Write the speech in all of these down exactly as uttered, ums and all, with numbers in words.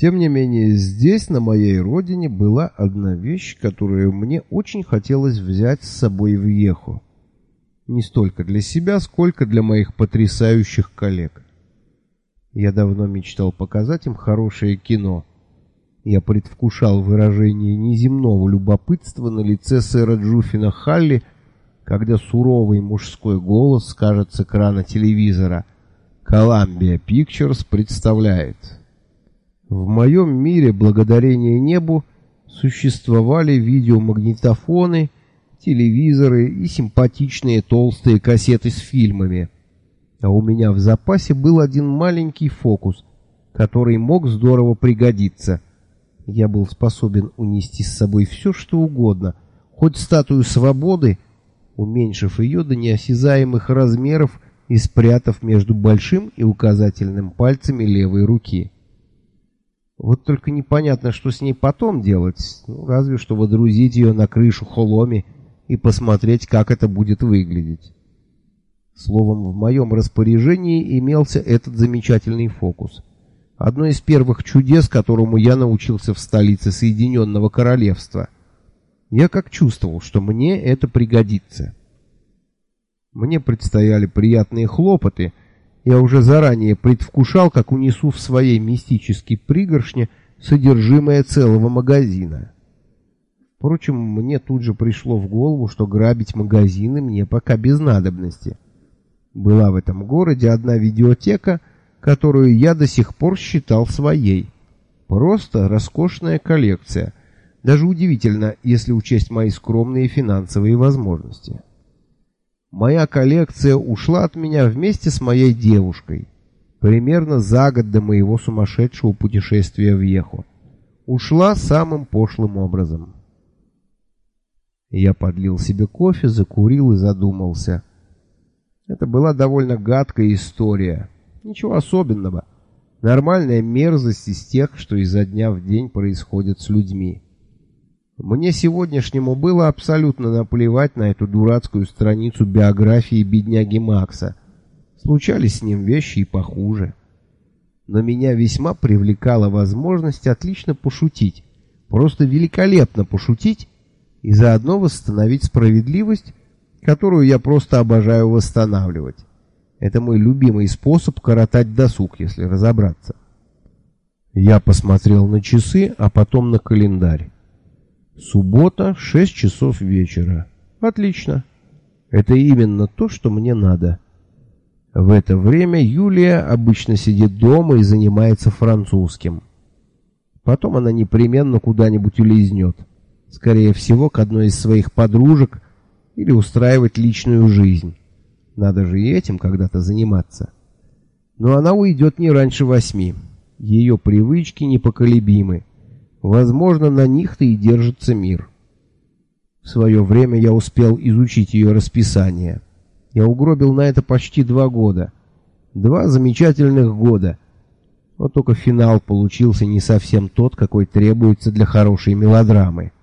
Тем не менее, здесь, на моей родине, была одна вещь, которую мне очень хотелось взять с собой в Йеху. Не столько для себя, сколько для моих потрясающих коллег. Я давно мечтал показать им хорошее кино. Я предвкушал выражение неземного любопытства на лице сэра Джуффина Халли, когда суровый мужской голос скажет с экрана телевизора: «Columbia Pictures представляет». В моем мире, благодарение небу, существовали видеомагнитофоны, телевизоры и симпатичные толстые кассеты с фильмами. А у меня в запасе был один маленький фокус, который мог здорово пригодиться. Я был способен унести с собой все, что угодно, хоть статую свободы, уменьшив ее до неосязаемых размеров и спрятав между большим и указательным пальцами левой руки. Вот только непонятно, что с ней потом делать, ну, разве что водрузить ее на крышу Холоми и посмотреть, как это будет выглядеть. Словом, в моем распоряжении имелся этот замечательный фокус. Одно из первых чудес, которому я научился в столице Соединенного Королевства. Я как чувствовал, что мне это пригодится. Мне предстояли приятные хлопоты. Я уже заранее предвкушал, как унесу в своей мистической пригоршне содержимое целого магазина. Впрочем, мне тут же пришло в голову, что грабить магазины мне пока без надобности. Была в этом городе одна видеотека, которую я до сих пор считал своей. Просто роскошная коллекция. Даже удивительно, если учесть мои скромные финансовые возможности. Моя коллекция ушла от меня вместе с моей девушкой, примерно за год до моего сумасшедшего путешествия в Йеху. Ушла самым пошлым образом. Я подлил себе кофе, закурил и задумался. Это была довольно гадкая история. Ничего особенного. Нормальная мерзость из тех, что изо дня в день происходит с людьми. Мне сегодняшнему было абсолютно наплевать на эту дурацкую страницу биографии бедняги Макса. Случались с ним вещи и похуже. Но меня весьма привлекала возможность отлично пошутить, просто великолепно пошутить и заодно восстановить справедливость, которую я просто обожаю восстанавливать. Это мой любимый способ коротать досуг, если разобраться. Я посмотрел на часы, а потом на календарь. Суббота, шесть часов вечера. Отлично. Это именно то, что мне надо. В это время Юлия обычно сидит дома и занимается французским. Потом она непременно куда-нибудь улизнет. Скорее всего, к одной из своих подружек или устраивать личную жизнь. Надо же и этим когда-то заниматься. Но она уйдет не раньше восьми. Ее привычки непоколебимы. Возможно, на них-то и держится мир. В свое время я успел изучить ее расписание. Я угробил на это почти два года. Два замечательных года. Вот только финал получился не совсем тот, какой требуется для хорошей мелодрамы.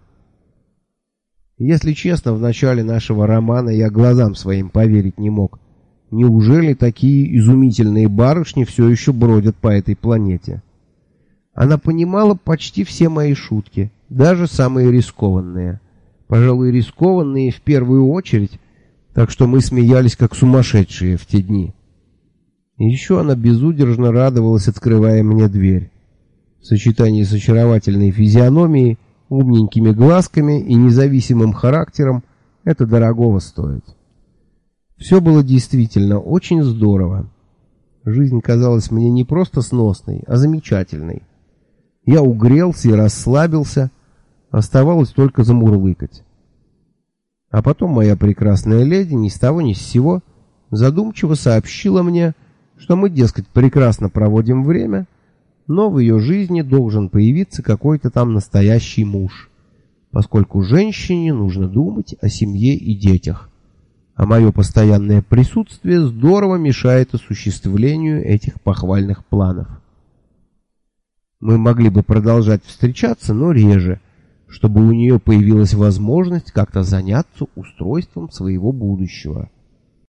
Если честно, в начале нашего романа я глазам своим поверить не мог. Неужели такие изумительные барышни все еще бродят по этой планете? Она понимала почти все мои шутки, даже самые рискованные. Пожалуй, рискованные в первую очередь, так что мы смеялись как сумасшедшие в те дни. И еще она безудержно радовалась, открывая мне дверь. В сочетании с очаровательной физиономией, умненькими глазками и независимым характером это дорогого стоит. Все было действительно очень здорово. Жизнь казалась мне не просто сносной, а замечательной. Я угрелся и расслабился, оставалось только замурлыкать. А потом моя прекрасная леди ни с того ни с сего задумчиво сообщила мне, что мы, дескать, прекрасно проводим время, но в ее жизни должен появиться какой-то там настоящий муж, поскольку женщине нужно думать о семье и детях, а мое постоянное присутствие здорово мешает осуществлению этих похвальных планов. Мы могли бы продолжать встречаться, но реже, чтобы у нее появилась возможность как-то заняться устройством своего будущего.